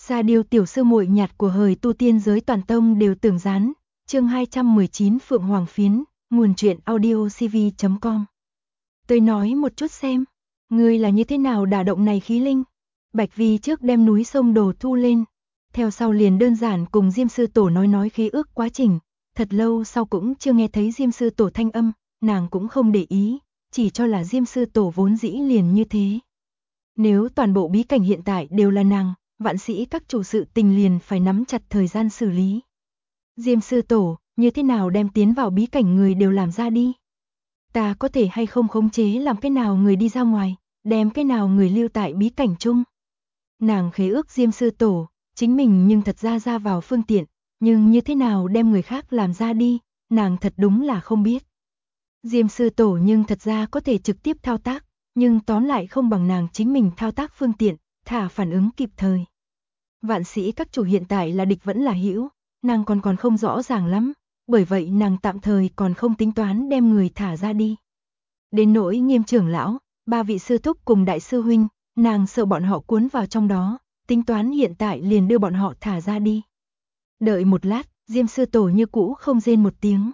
Sa Điêu tiểu sư muội nhạt của hời tu tiên giới toàn tông đều tưởng gián. Chương 219 Phượng Hoàng Phiến, nguồn truyện audiocv.com. Tôi nói một chút xem, ngươi là như thế nào đả động này khí linh? Bạch Vi trước đem núi sông đồ thu lên, theo sau liền đơn giản cùng Diêm sư tổ nói khí ước quá trình, thật lâu sau cũng chưa nghe thấy Diêm sư tổ thanh âm, nàng cũng không để ý, chỉ cho là Diêm sư tổ vốn dĩ liền như thế. Nếu toàn bộ bí cảnh hiện tại đều là nàng, vạn sĩ các chủ sự tình liền phải nắm chặt thời gian xử lý. Diêm sư tổ, như thế nào đem tiến vào bí cảnh người đều làm ra đi? Ta có thể hay không khống chế làm cái nào người đi ra ngoài, đem cái nào người lưu tại bí cảnh chung? Nàng khế ước Diêm sư tổ, chính mình nhưng thật ra vào phương tiện, nhưng như thế nào đem người khác làm ra đi, nàng thật đúng là không biết. Diêm sư tổ nhưng thật ra có thể trực tiếp thao tác, nhưng tóm lại không bằng nàng chính mình thao tác phương tiện, thả phản ứng kịp thời. Vạn sĩ các chủ hiện tại là địch vẫn là hữu, nàng còn không rõ ràng lắm, bởi vậy nàng tạm thời còn không tính toán đem người thả ra đi. Đến nỗi Nghiêm trưởng lão, ba vị sư thúc cùng đại sư huynh, nàng sợ bọn họ cuốn vào trong đó, tính toán hiện tại liền đưa bọn họ thả ra đi. Đợi một lát, Diêm sư tổ như cũ không rên một tiếng.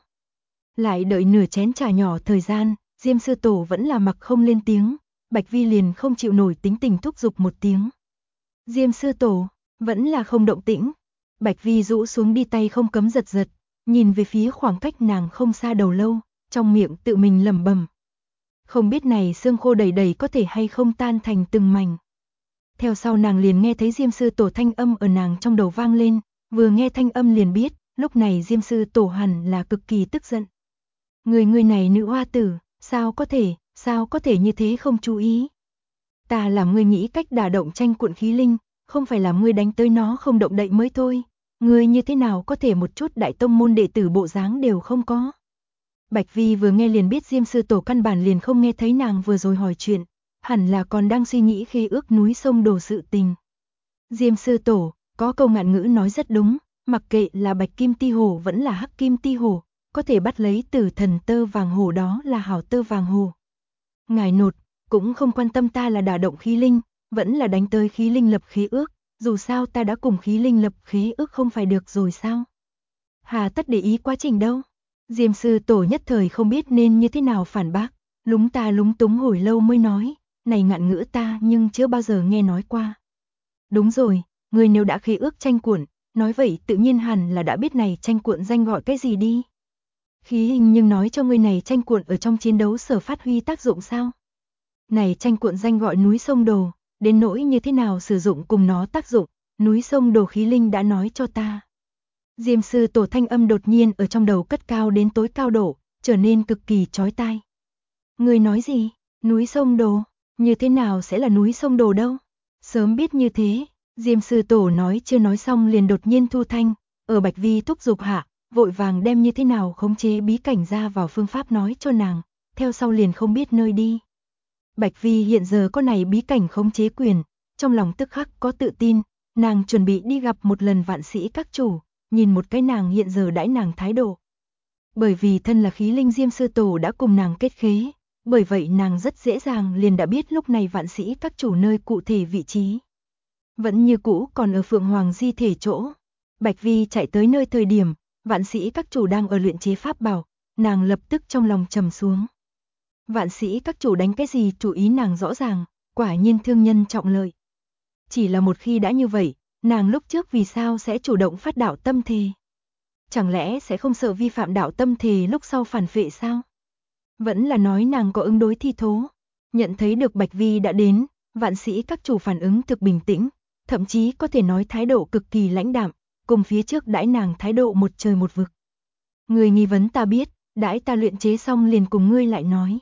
Lại đợi nửa chén trà nhỏ thời gian, Diêm sư tổ vẫn là mặc không lên tiếng, Bạch Vi liền không chịu nổi tính tình thúc giục một tiếng. Diêm sư tổ, vẫn là không động tĩnh. Bạch Vi rũ xuống đi tay không cấm giật giật, nhìn về phía khoảng cách nàng không xa đầu lâu, trong miệng tự mình lẩm bẩm. Không biết này xương khô đầy đầy có thể hay không tan thành từng mảnh. Theo sau nàng liền nghe thấy Diêm sư tổ thanh âm ở nàng trong đầu vang lên, vừa nghe thanh âm liền biết, lúc này Diêm sư tổ hẳn là cực kỳ tức giận. Người này nữ hoa tử, sao có thể như thế không chú ý? Ta làm ngươi nghĩ cách đả động tranh cuộn khí linh, không phải là ngươi đánh tới nó không động đậy mới thôi, ngươi như thế nào có thể một chút đại tông môn đệ tử bộ dáng đều không có. Bạch Vi vừa nghe liền biết Diêm sư tổ căn bản liền không nghe thấy nàng vừa rồi hỏi chuyện, hẳn là còn đang suy nghĩ khế ước núi sông đồ sự tình. Diêm sư tổ, có câu ngạn ngữ nói rất đúng, mặc kệ là bạch kim ti hổ vẫn là hắc kim ti hổ, có thể bắt lấy tử thần tơ vàng hổ đó là hảo tơ vàng hổ. Ngài nột, cũng không quan tâm ta là đả động khí linh, vẫn là đánh tới khí linh lập khế ước, dù sao ta đã cùng khí linh lập khế ước không phải được rồi sao? Hà tất để ý quá trình đâu? Diêm sư tổ nhất thời không biết nên như thế nào phản bác, lúng túng hồi lâu mới nói, này ngạn ngữ ta nhưng chưa bao giờ nghe nói qua. Đúng rồi, người nếu đã khế ước tranh cuộn, nói vậy tự nhiên hẳn là đã biết này tranh cuộn danh gọi cái gì đi. Khí hình nhưng nói cho người này tranh cuộn ở trong chiến đấu sở phát huy tác dụng sao? Này tranh cuộn danh gọi núi sông đồ, đến nỗi như thế nào sử dụng cùng nó tác dụng, núi sông đồ khí linh đã nói cho ta. Diêm sư tổ thanh âm đột nhiên ở trong đầu cất cao đến tối cao độ, trở nên cực kỳ chói tai. Người nói gì? Núi sông đồ? Như thế nào sẽ là núi sông đồ đâu? Sớm biết như thế, Diêm sư tổ nói chưa nói xong liền đột nhiên thu thanh, ở Bạch Vi thúc giục hạ, vội vàng đem như thế nào khống chế bí cảnh ra vào phương pháp nói cho nàng, theo sau liền không biết nơi đi. Bạch Vi hiện giờ có này bí cảnh khống chế quyền, trong lòng tức khắc có tự tin, nàng chuẩn bị đi gặp một lần vạn sĩ các chủ, nhìn một cái nàng hiện giờ đãi nàng thái độ. Bởi vì thân là khí linh Diêm sư tổ đã cùng nàng kết khế, bởi vậy nàng rất dễ dàng liền đã biết lúc này vạn sĩ các chủ nơi cụ thể vị trí. Vẫn như cũ còn ở Phượng Hoàng di thể chỗ. Bạch Vi chạy tới nơi thời điểm, vạn sĩ các chủ đang ở luyện chế pháp bảo, nàng lập tức trong lòng trầm xuống. Vạn sĩ các chủ đánh cái gì chủ ý nàng rõ ràng, quả nhiên thương nhân trọng lợi. Chỉ là một khi đã như vậy, nàng lúc trước vì sao sẽ chủ động phát đạo tâm thề? Chẳng lẽ sẽ không sợ vi phạm đạo tâm thề lúc sau phản phệ sao? Vẫn là nói nàng có ứng đối thi thố. Nhận thấy được Bạch Vi đã đến, vạn sĩ các chủ phản ứng thực bình tĩnh, thậm chí có thể nói thái độ cực kỳ lãnh đạm, cùng phía trước đãi nàng thái độ một trời một vực. Người nghi vấn ta biết, đãi ta luyện chế xong liền cùng ngươi lại nói.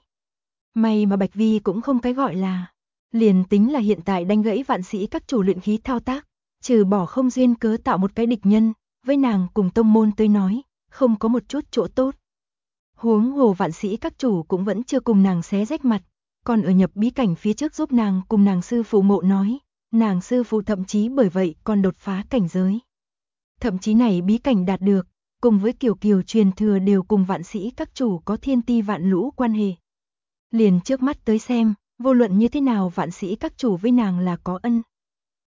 May mà Bạch Vi cũng không cái gọi là, liền tính là hiện tại đánh gãy vạn sĩ các chủ luyện khí thao tác, trừ bỏ không duyên cớ tạo một cái địch nhân, với nàng cùng tông môn tới nói, không có một chút chỗ tốt. Huống hồ vạn sĩ các chủ cũng vẫn chưa cùng nàng xé rách mặt, còn ở nhập bí cảnh phía trước giúp nàng cùng nàng sư phụ mộ nói, nàng sư phụ thậm chí bởi vậy còn đột phá cảnh giới. Thậm chí này bí cảnh đạt được, cùng với Kiều Kiều truyền thừa đều cùng vạn sĩ các chủ có thiên ti vạn lũ quan hệ. Liền trước mắt tới xem, vô luận như thế nào vạn sĩ các chủ với nàng là có ân.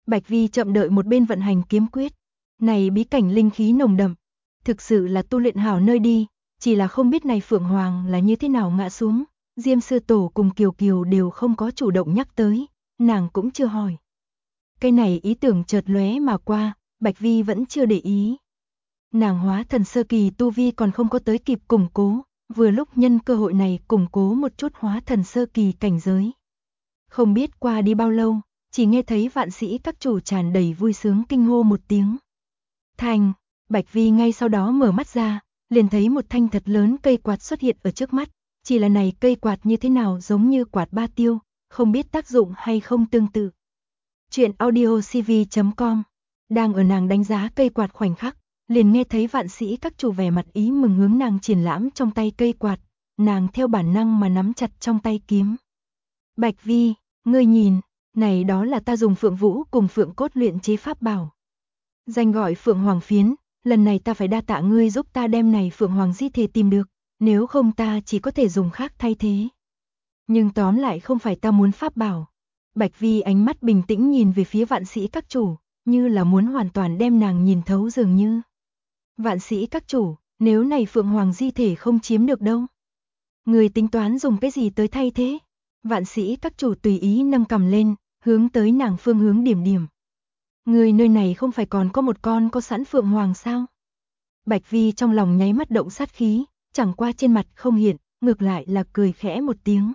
Bạch Vi chậm đợi một bên vận hành kiếm quyết. Này bí cảnh linh khí nồng đậm, thực sự là tu luyện hảo nơi đi, chỉ là không biết này Phượng Hoàng là như thế nào ngã xuống. Diêm Sư Tổ cùng Kiều Kiều đều không có chủ động nhắc tới, nàng cũng chưa hỏi. Cái này ý tưởng chợt lóe mà qua, Bạch Vi vẫn chưa để ý. Nàng hóa thần sơ kỳ tu vi còn không có tới kịp củng cố, vừa lúc nhân cơ hội này củng cố một chút hóa thần sơ kỳ cảnh giới. Không biết qua đi bao lâu, chỉ nghe thấy vạn sĩ các chủ tràn đầy vui sướng kinh hô một tiếng. Thành, Bạch Vi ngay sau đó mở mắt ra, liền thấy một thanh thật lớn cây quạt xuất hiện ở trước mắt, chỉ là này cây quạt như thế nào giống như quạt ba tiêu, không biết tác dụng hay không tương tự. Chuyện audiocv.com. Đang ở nàng đánh giá cây quạt khoảnh khắc, liền nghe thấy vạn sĩ các chủ vẻ mặt ý mừng hướng nàng triển lãm trong tay cây quạt, nàng theo bản năng mà nắm chặt trong tay kiếm. Bạch Vi, ngươi nhìn, này đó là ta dùng Phượng Vũ cùng Phượng Cốt luyện chế pháp bảo. Danh gọi Phượng Hoàng Phiến, lần này ta phải đa tạ ngươi giúp ta đem này Phượng Hoàng di thể tìm được, nếu không ta chỉ có thể dùng khác thay thế. Nhưng tóm lại không phải ta muốn pháp bảo. Bạch Vi ánh mắt bình tĩnh nhìn về phía vạn sĩ các chủ, như là muốn hoàn toàn đem nàng nhìn thấu dường như. Vạn sĩ các chủ, nếu này Phượng Hoàng di thể không chiếm được đâu, người tính toán dùng cái gì tới thay thế? Vạn sĩ các chủ tùy ý nâng cầm lên, hướng tới nàng phương hướng điểm điểm. Người nơi này không phải còn có một con có sẵn Phượng Hoàng sao? Bạch Vi trong lòng nháy mắt động sát khí, chẳng qua trên mặt không hiện, ngược lại là cười khẽ một tiếng.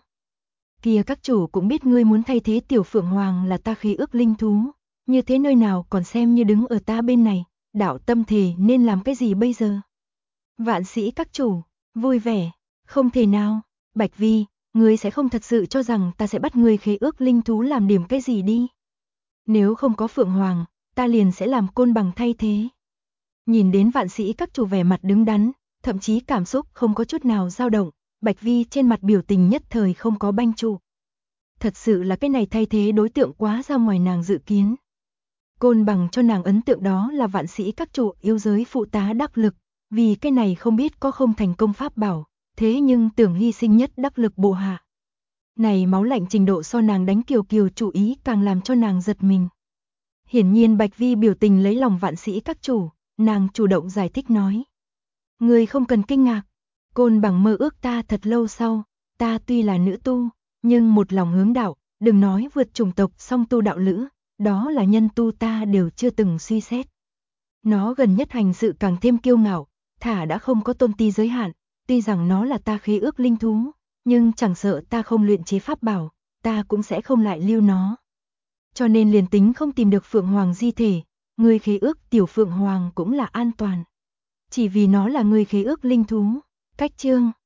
Kia các chủ cũng biết ngươi muốn thay thế tiểu Phượng Hoàng là ta khí ước linh thú, như thế nơi nào còn xem như đứng ở ta bên này, đạo tâm thề nên làm cái gì bây giờ? Vạn sĩ các chủ, vui vẻ, không thể nào, Bạch Vi, ngươi sẽ không thật sự cho rằng ta sẽ bắt ngươi khế ước linh thú làm điểm cái gì đi. Nếu không có Phượng Hoàng, ta liền sẽ làm côn bằng thay thế. Nhìn đến vạn sĩ các chủ vẻ mặt đứng đắn, thậm chí cảm xúc không có chút nào dao động, Bạch Vi trên mặt biểu tình nhất thời không có banh trụ. Thật sự là cái này thay thế đối tượng quá ra ngoài nàng dự kiến. Côn bằng cho nàng ấn tượng đó là vạn sĩ các chủ yêu giới phụ tá đắc lực, vì cái này không biết có không thành công pháp bảo, thế nhưng tưởng hy sinh nhất đắc lực bộ hạ. Này máu lạnh trình độ so nàng đánh Kiều Kiều chủ ý càng làm cho nàng giật mình. Hiển nhiên Bạch Vi biểu tình lấy lòng vạn sĩ các chủ, nàng chủ động giải thích nói. Người không cần kinh ngạc, côn bằng mơ ước ta thật lâu sau, ta tuy là nữ tu, nhưng một lòng hướng đạo, đừng nói vượt chủng tộc song tu đạo lữ, đó là nhân tu ta đều chưa từng suy xét. Nó gần nhất hành sự càng thêm kiêu ngạo, thả đã không có tôn ti giới hạn, tuy rằng nó là ta khế ước linh thú, nhưng chẳng sợ ta không luyện chế pháp bảo, ta cũng sẽ không lại lưu nó. Cho nên liền tính không tìm được Phượng Hoàng di thể, người khế ước tiểu Phượng Hoàng cũng là an toàn. Chỉ vì nó là người khế ước linh thú. Cách chương